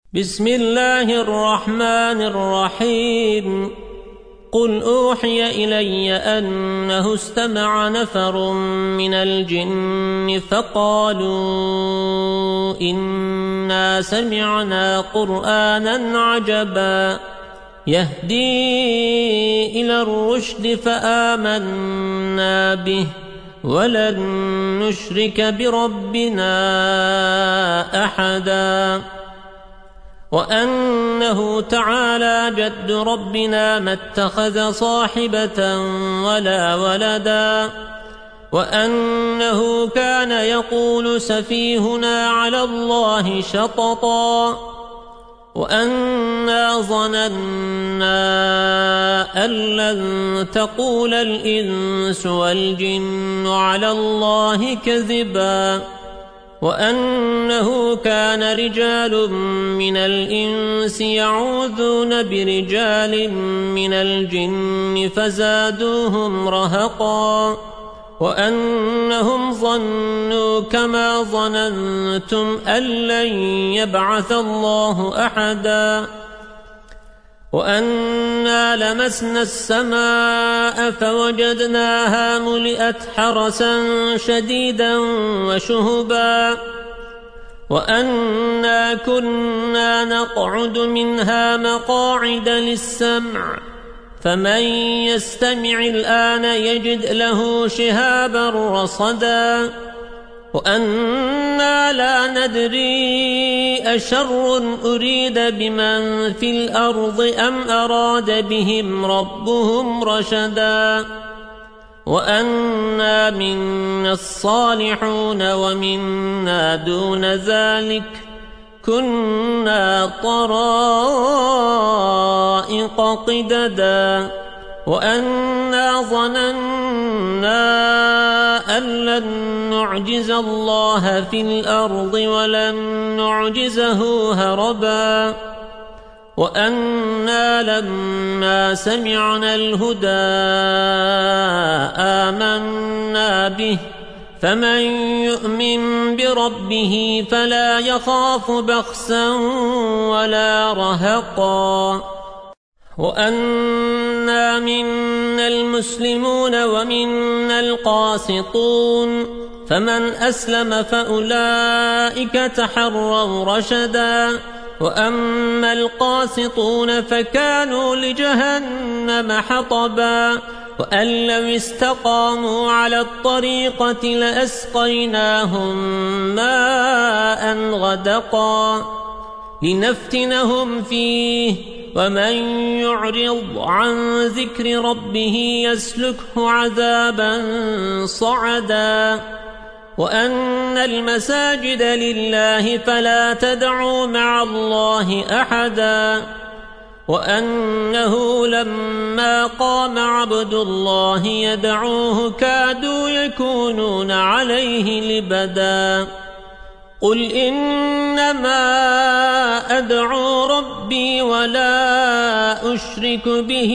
بسم الله الرحمن الرحيم. قل أوحي إلي أنه استمع نفر من الجن فقالوا إنا سمعنا قرآنا عجبا يهدي إلى الرشد فآمنا به ولن نشرك بربنا أحدا وأنه تعالى جد ربنا ما اتخذ صاحبة ولا ولدا وأنه كان يقول سفيهنا على الله شططا وأنا ظننا أن لن تقول الإنس والجن على الله كذبا وأنه كان رجال من الإنس يعوذون برجال من الجن فزادوهم رهقا وأنهم ظنوا كما ظننتم أن لن يبعث الله أحدا وأنا لمسنا السماء فوجدناها ملئت حرسا شديدا وشهبا وأنا كنا نقعد منها مقاعد للسمع فمن يستمع الآن يجد له شهابا رصدا وأنا لا ندري أشر أريد بمن في الأرض أم أراد بهم ربهم رشدا وأنا منا الصالحون ومنا دون ذلك كنا طرائق قددا وأنا ظننا أن لن نعجز الله في الأرض ولن نعجزه هربا وأنا لما سمعنا الهدى آمنا به فمن يؤمن بربه فلا يخاف بخسا ولا رهقا وأنا منا المسلمون ومنا القاسطون فمن أسلم فأولئك تحروا رشدا وأما القاسطون فكانوا لجهنم حطبا وأن لو استقاموا على الطريقة لأسقيناهم ماء غدقا لنفتنهم فيه ومن يعرض عن ذكر ربه يسلكه عذابا صعدا وأن المساجد لله فلا تدعوا مع الله أحدا وأنه لما قام عبد الله يدعوه كادوا يكونون عليه لبدا قل إنما أدعو ربي ولا أشرك به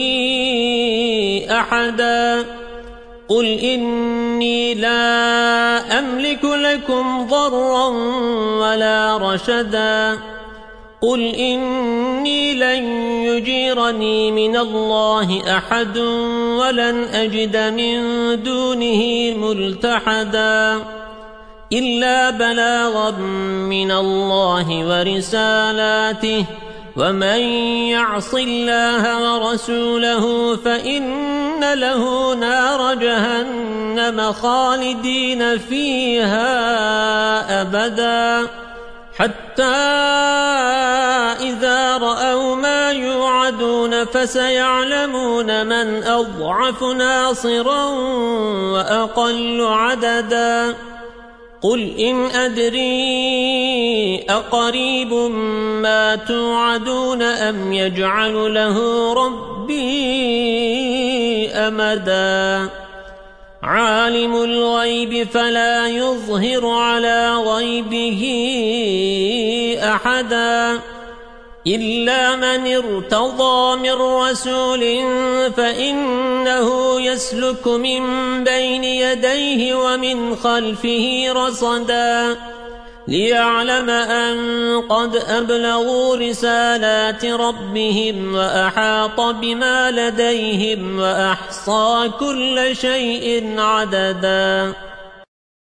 أحدا قل إني لا أملك لكم ضرا ولا رشدا قل إني لن يجيرني من الله أحد ولن أجد من دونه ملتحدا إلا بلاغا من الله ورسالاته ومن يعص الله ورسوله فإن له نار جهنم خالدين فيها أبدا حتى إذا رأوا ما يوعدون فسيعلمون من أضعف ناصرا وأقل عددا قل إن أدري أقريب ما توعدون أم يجعل له ربي أمدا عالم الغيب فلا يظهر على غيبه أحدا إلا من ارتضى من رسول فإنه يسلك من بين يديه ومن خلفه رصدا ليعلم أن قد أبلغوا رسالات ربهم وأحاط بما لديهم وأحصى كل شيء عددا